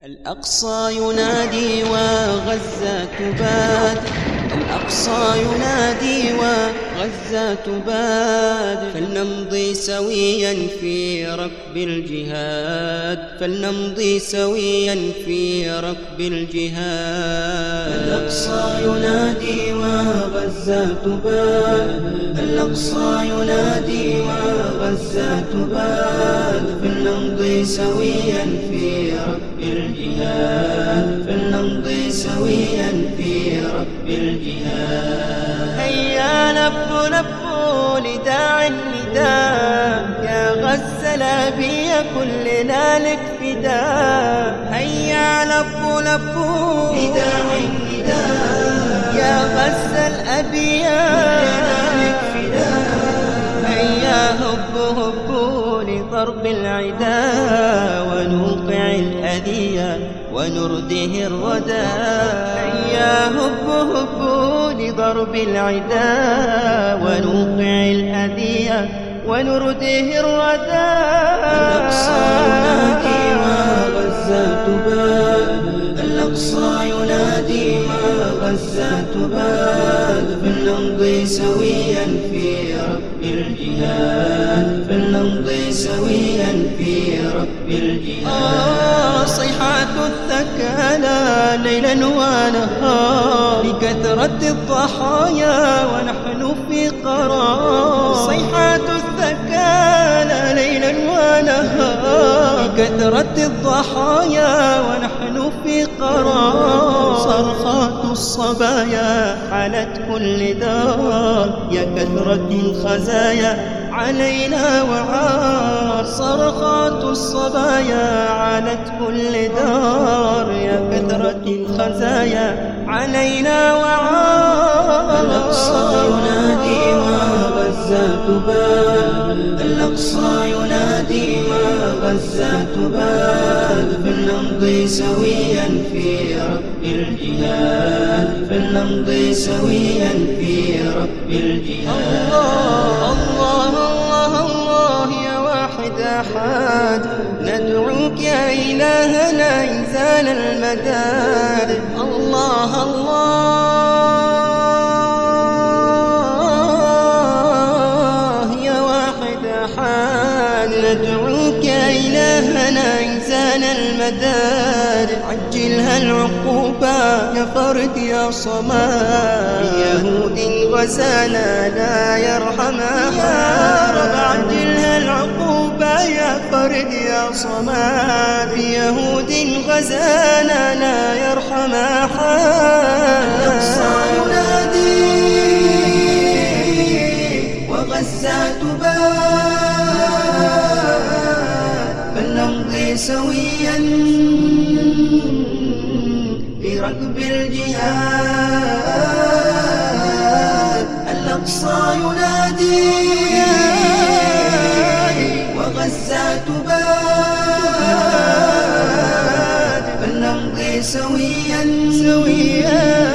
الأقصى ينادي وغزة تباد، الأقصى ينادي وغزة تباد، فلنمضي سويا في ركب الجهاد، فلنمضي سويا في ركب الجهاد. الأقصى ينادي وغزة تباد، الأقصى ينادي وغزة تباد، فلنمضي سويا في ركب الجهاد، فلنمضي سويا في ركب الجهاد. هيا لبوا لبوا لداعي النداء، يا غزة الأبي كلنا لك فداء. هيا لبوا لبوا لداعي النداء، يا غزة الأبي كلنا لك فداء. هيا هبوا هبوا لضرب العدا، ونوقع الأذية ونرده الردى. هيا هبوا هبوا لضرب العدا، ونوقع الأذية ونرده الردى. الأقصى ينادي وغزة تباد، الأقصى ينادي وغزة تباد، فلنمضي سويا في ركب الجهاد، فلنمضي سويا في ركب الجهاد. صيحات الثكالى ليلا ونهار، لكثرة الضحايا ونحن في قرار. صيحات الثكالى ليلا ونهار، لكثرة الضحايا ونحن في قرار. صرخات الصبايا حالت كل دار، يا كثرة الخزايا علينا وعار. صرخات الصبايا علت كل دار، يا كثرة الخزايا علينا وعار. الأقصى ينادي وغزة تباد، الأقصى ينادي وغزة تباد، فلنمضي سويا في ركب الجهاد، فلنمضي سويا في ركب الجهاد. الله الله الله يا واحد أحد، ندعوك يا إلهنا إنزال المداد. الله الله يا واحد أحد، ندعوك يا إلهنا إنزال المداد. عجلها العقوبة يا فرد يا صماد، بيهود غزانا لا يرحمها. يا رب عجلها العقوبة يا فرد يا صماد، بيهود غزانا لا يرحمها. الأقصى ينادي وغزة تباد، فلنمضي سويا في ركب الجهاد. الأقصى ينادي وغزة تباد، فلنمضي سويا